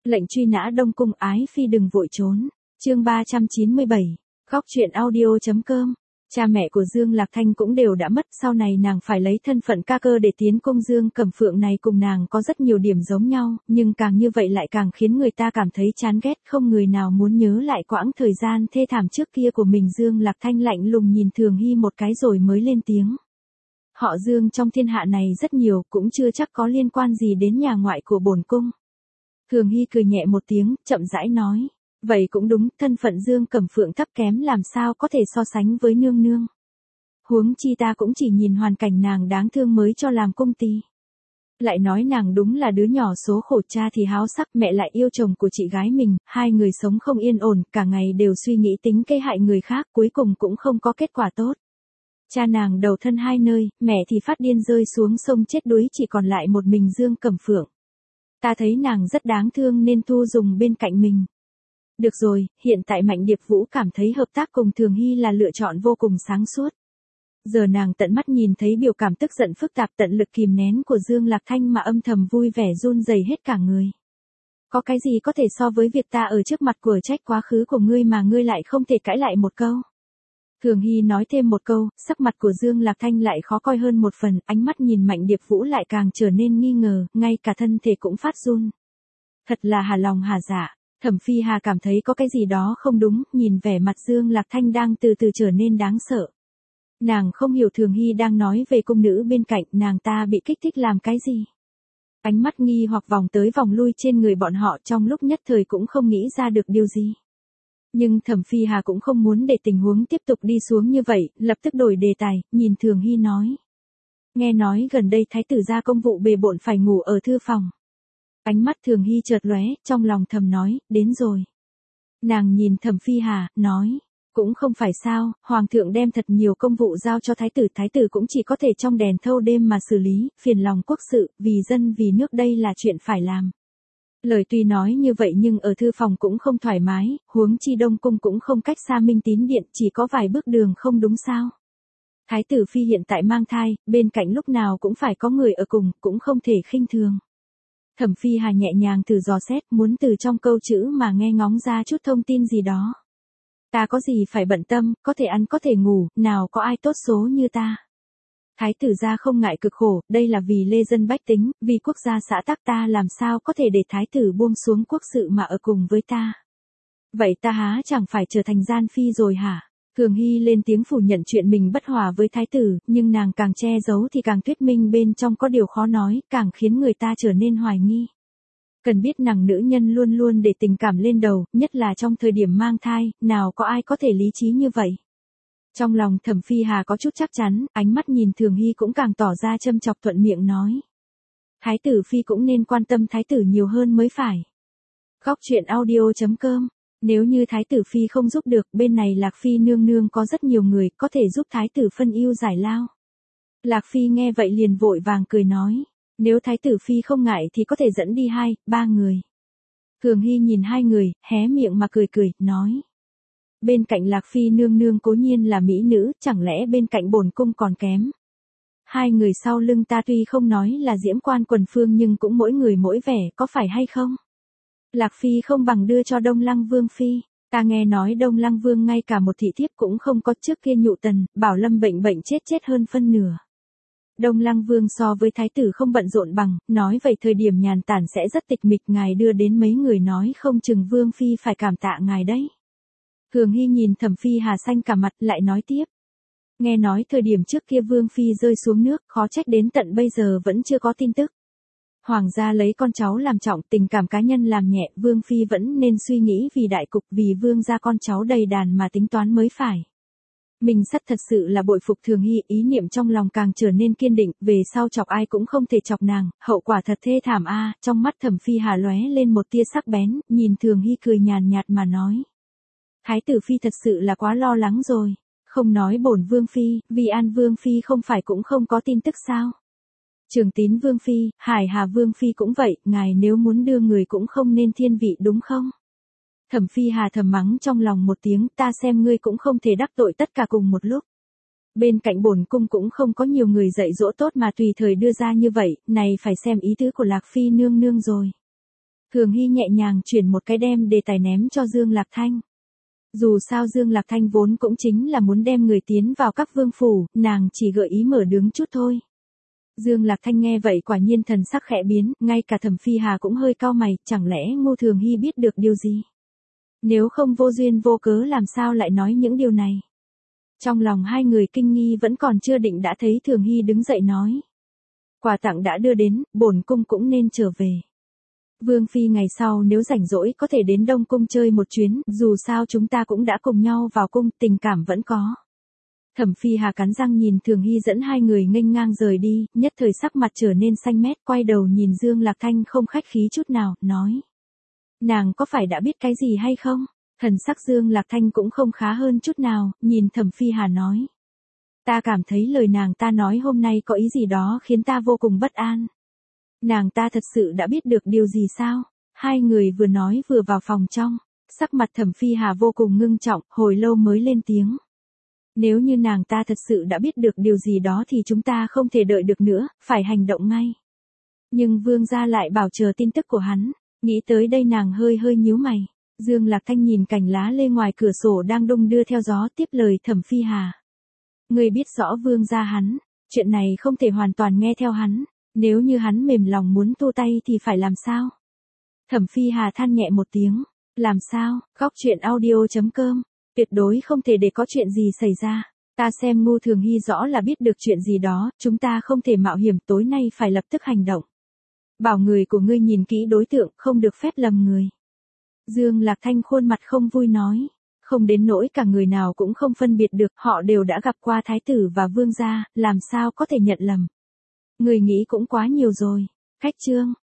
Lệnh truy nã Đông Cung ái phi đừng vội trốn. Chương 397. Góc truyện audio.com. Cha mẹ của Dương Lạc Thanh cũng đều đã mất, sau này nàng phải lấy thân phận ca cơ để tiến cung. Dương Cẩm Phượng này cùng nàng có rất nhiều điểm giống nhau, nhưng càng như vậy lại càng khiến người ta cảm thấy chán ghét, không người nào muốn nhớ lại quãng thời gian thê thảm trước kia của mình. Dương Lạc Thanh lạnh lùng nhìn Thường Hy một cái rồi mới lên tiếng. Họ Dương trong thiên hạ này rất nhiều, cũng chưa chắc có liên quan gì đến nhà ngoại của bổn cung. Thường Hy cười nhẹ một tiếng, chậm rãi nói. Vậy cũng đúng, thân phận Dương Cẩm Phượng thấp kém làm sao có thể so sánh với nương nương. Huống chi ta cũng chỉ nhìn hoàn cảnh nàng đáng thương mới cho làm cung tỳ. Lại nói nàng đúng là đứa nhỏ số khổ, cha thì háo sắc, mẹ lại yêu chồng của chị gái mình, hai người sống không yên ổn, cả ngày đều suy nghĩ tính kế hại người khác, cuối cùng cũng không có kết quả tốt. Cha nàng đầu thân hai nơi, mẹ thì phát điên rơi xuống sông chết đuối, chỉ còn lại một mình Dương Cẩm Phượng. Ta thấy nàng rất đáng thương nên thu dùng bên cạnh mình. Được rồi, hiện tại Mạnh Điệp Vũ cảm thấy hợp tác cùng Thường Hy là lựa chọn vô cùng sáng suốt. Giờ nàng tận mắt nhìn thấy biểu cảm tức giận phức tạp tận lực kìm nén của Dương Lạc Thanh mà âm thầm vui vẻ run rẩy hết cả người. Có cái gì có thể so với việc ta ở trước mặt của trách quá khứ của ngươi mà ngươi lại không thể cãi lại một câu. Thường Hy nói thêm một câu, sắc mặt của Dương Lạc Thanh lại khó coi hơn một phần, ánh mắt nhìn Mạnh Điệp Vũ lại càng trở nên nghi ngờ, ngay cả thân thể cũng phát run. Thật là hà lòng hà dạ. Thẩm Phi Hà cảm thấy có cái gì đó không đúng, nhìn vẻ mặt Dương Lạc Thanh đang từ từ trở nên đáng sợ. Nàng không hiểu Thường Hy đang nói về cung nữ bên cạnh, nàng ta bị kích thích làm cái gì. Ánh mắt nghi hoặc vòng tới vòng lui trên người bọn họ, trong lúc nhất thời cũng không nghĩ ra được điều gì. Nhưng Thẩm Phi Hà cũng không muốn để tình huống tiếp tục đi xuống như vậy, lập tức đổi đề tài, nhìn Thường Hy nói. Nghe nói gần đây thái tử ra công vụ bề bộn phải ngủ ở thư phòng. Ánh mắt Thường Hy chợt lóe, trong lòng thầm nói, đến rồi. Nàng nhìn Thẩm Phi Hà, nói, cũng không phải sao, Hoàng thượng đem thật nhiều công vụ giao cho thái tử cũng chỉ có thể trong đèn thâu đêm mà xử lý, phiền lòng quốc sự, vì dân vì nước đây là chuyện phải làm. Lời tuy nói như vậy nhưng ở thư phòng cũng không thoải mái, huống chi Đông Cung cũng không cách xa Minh Tín Điện, chỉ có vài bước đường không đúng sao. Thái tử Phi hiện tại mang thai, bên cạnh lúc nào cũng phải có người ở cùng, cũng không thể khinh thường. Thẩm Phi Hà nhẹ nhàng thử dò xét, muốn từ trong câu chữ mà nghe ngóng ra chút thông tin gì đó. Ta có gì phải bận tâm, có thể ăn có thể ngủ, nào có ai tốt số như ta. Thái tử gia không ngại cực khổ, đây là vì lê dân bách tính, vì quốc gia xã tắc, ta làm sao có thể để thái tử buông xuống quốc sự mà ở cùng với ta. Vậy ta há chẳng phải trở thành gian phi rồi hả? Thường Hy lên tiếng phủ nhận chuyện mình bất hòa với thái tử, nhưng nàng càng che giấu thì càng thuyết minh bên trong có điều khó nói, càng khiến người ta trở nên hoài nghi. Cần biết nàng nữ nhân luôn luôn để tình cảm lên đầu, nhất là trong thời điểm mang thai, nào có ai có thể lý trí như vậy. Trong lòng Thẩm Phi Hà có chút chắc chắn, ánh mắt nhìn Thường Hy cũng càng tỏ ra châm chọc, thuận miệng nói. Thái tử Phi cũng nên quan tâm thái tử nhiều hơn mới phải. Góc truyện audio.com. Nếu như thái tử Phi không giúp được, bên này Lạc Phi nương nương có rất nhiều người, có thể giúp thái tử phân ưu giải lao. Lạc Phi nghe vậy liền vội vàng cười nói. Nếu thái tử Phi không ngại thì có thể dẫn đi 2-3 người. Thường Hy nhìn hai người, hé miệng mà cười, nói. Bên cạnh Lạc Phi nương nương cố nhiên là mỹ nữ, chẳng lẽ bên cạnh bổn cung còn kém. Hai người sau lưng ta tuy không nói là diễm quan quần phương nhưng cũng mỗi người mỗi vẻ, có phải hay không? Lạc Phi không bằng đưa cho Đông Lăng Vương Phi. Ta nghe nói Đông Lăng Vương ngay cả một thị thiếp cũng không có, trước kia Nhụ Tần, Bảo Lâm bệnh chết hơn phân nửa. Đông Lăng Vương so với thái tử không bận rộn bằng, nói vậy thời điểm nhàn tản sẽ rất tịch mịch, ngài đưa đến mấy người nói không chừng Vương Phi phải cảm tạ ngài đấy. Thường Hy nhìn Thẩm Phi Hà xanh cả mặt, lại nói tiếp. Nghe nói thời điểm trước kia Vương Phi rơi xuống nước, khó trách đến tận bây giờ vẫn chưa có tin tức. Hoàng gia lấy con cháu làm trọng, tình cảm cá nhân làm nhẹ, Vương Phi vẫn nên suy nghĩ vì đại cục, vì Vương gia con cháu đầy đàn mà tính toán mới phải. Mình sắt thật sự là bội phục Thường Hy, ý niệm trong lòng càng trở nên kiên định, về sau chọc ai cũng không thể chọc nàng, hậu quả thật thê thảm a. Trong mắt Thẩm Phi Hà lóe lên một tia sắc bén, nhìn Thường Hy cười nhàn nhạt mà nói. Thái tử Phi thật sự là quá lo lắng rồi, không nói bổn Vương Phi, vì An Vương Phi không phải cũng không có tin tức sao. Trường Tín Vương Phi, Hải Hà Vương Phi cũng vậy, ngài nếu muốn đưa người cũng không nên thiên vị đúng không? Thẩm Phi Hà thầm mắng trong lòng một tiếng, ta xem ngươi cũng không thể đắc tội tất cả cùng một lúc. Bên cạnh bổn cung cũng không có nhiều người dạy dỗ tốt mà tùy thời đưa ra như vậy, này phải xem ý tứ của Lạc Phi nương nương rồi. Thường Hy nhẹ nhàng chuyển một cái đem đề tài ném cho Dương Lạc Thanh. Dù sao Dương Lạc Thanh vốn cũng chính là muốn đem người tiến vào các vương phủ, nàng chỉ gợi ý mở đứng chút thôi. Dương Lạc Thanh nghe vậy quả nhiên thần sắc khẽ biến, ngay cả Thẩm Phi Hà cũng hơi cau mày, chẳng lẽ Ngô Thường Hy biết được điều gì? Nếu không vô duyên vô cớ làm sao lại nói những điều này? Trong lòng hai người kinh nghi vẫn còn chưa định đã thấy Thường Hy đứng dậy nói. Quà tặng đã đưa đến, bổn cung cũng nên trở về. Vương Phi ngày sau nếu rảnh rỗi có thể đến Đông Cung chơi một chuyến, dù sao chúng ta cũng đã cùng nhau vào cung, tình cảm vẫn có. Thẩm Phi Hà cắn răng nhìn Thường Hy dẫn hai người nghênh ngang rời đi, nhất thời sắc mặt trở nên xanh mét, quay đầu nhìn Dương Lạc Thanh không khách khí chút nào, nói. Nàng có phải đã biết cái gì hay không? Thần sắc Dương Lạc Thanh cũng không khá hơn chút nào, nhìn Thẩm Phi Hà nói. Ta cảm thấy lời nàng ta nói hôm nay có ý gì đó khiến ta vô cùng bất an. Nàng ta thật sự đã biết được điều gì sao? Hai người vừa nói vừa vào phòng trong, sắc mặt Thẩm Phi Hà vô cùng ngưng trọng, hồi lâu mới lên tiếng. Nếu như nàng ta thật sự đã biết được điều gì đó thì chúng ta không thể đợi được nữa, phải hành động ngay. Nhưng Vương gia lại bảo chờ tin tức của hắn, nghĩ tới đây nàng hơi hơi nhíu mày. Dương Lạc Thanh nhìn cành lá lê ngoài cửa sổ đang đung đưa theo gió, tiếp lời Thẩm Phi Hà. Ngươi biết rõ Vương gia hắn, chuyện này không thể hoàn toàn nghe theo hắn, nếu như hắn mềm lòng muốn tu tay thì phải làm sao? Thẩm Phi Hà than nhẹ một tiếng, làm sao? Góc truyện audio.com, tuyệt đối không thể để có chuyện gì xảy ra. Ta xem Ngô Thường Hy rõ là biết được chuyện gì đó, chúng ta không thể mạo hiểm, tối nay phải lập tức hành động. Bảo người của ngươi nhìn kỹ đối tượng, không được phép lầm người. Dương Lạc Thanh khuôn mặt không vui nói, không đến nỗi cả người nào cũng không phân biệt được, họ đều đã gặp qua thái tử và vương gia, làm sao có thể nhận lầm. Người nghĩ cũng quá nhiều rồi. Khách chương.